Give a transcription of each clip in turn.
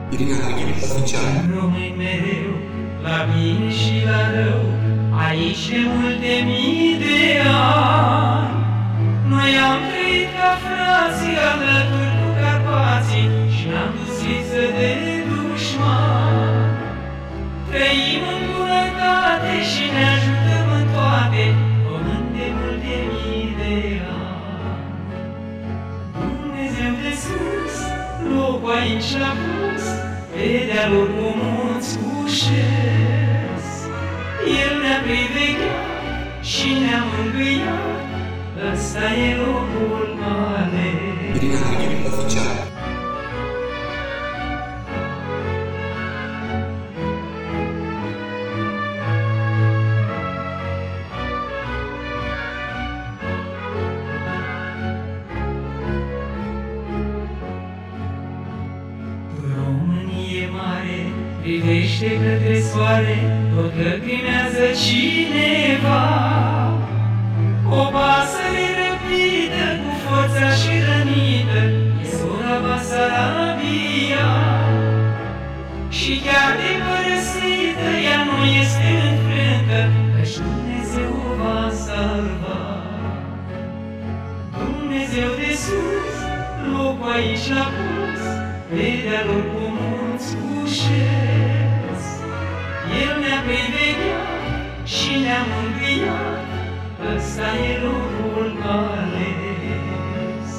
Irina Hagin, oficial. Rămâi mereu la bine și la rău, aici de multe mii de ani. Noi am trăit ca frații alături cu Carpații și n-am dus lipsă de dușmani. Trăim în bunătate și ne ajutăm în toate, pământ de multe mii de ani. Dumnezeu de sus, locul aici l-a pus, pe dealuri cu munți ușes. El ne-a privegheat și ne-a mângâiat, ăsta e locul ales. Irina Hagin, oficial. Românie mare, privește către soare, tot lăcrimează cineva. O pasăre răpită, cu forța și rănită, e sora Basarabia. Și chiar de părăsită, ea nu este înfrântă, căci Dumnezeu o va salva. Dumnezeu de sus, locul aici l-a pus, pe dealuri cu munți ușes. El ne-a privegheat și ne-a mângâiat, ăsta e locul ales.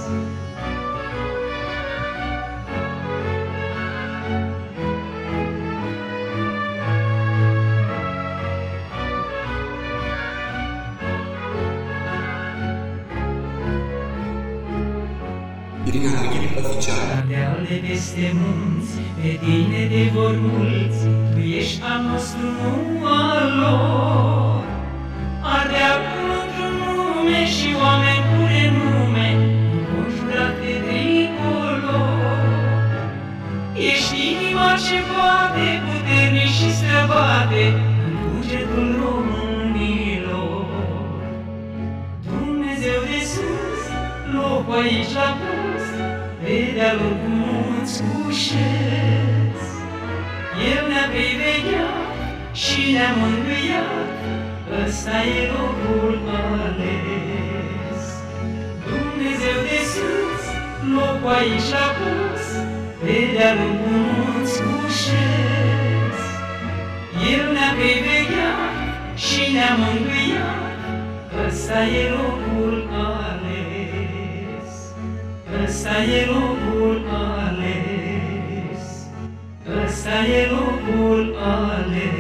Irina Hagin, oficial. La deal de peste munți, pe tine te vor mulți, tu ești al nostru, nu al lor. Ardeal cu într-un nume și oameni cu renume, înconjurate tricolor. Ești inima ce poate, puternic și străbate, în cugetul românilor. Dumnezeu de sus, locul aici l-a pus, pe dealuri cu munți ușes. El ne-a privegheat și ne-a mângâiat, ăsta e locul ales. Dumnezeu de sus, locul aici l-a pus, pe dealuri cu munți ușes. El ne-a privegheat și ne-a mângâiat, ăsta e locul ales. Ăsta e locul ales. Ăsta e locul ales.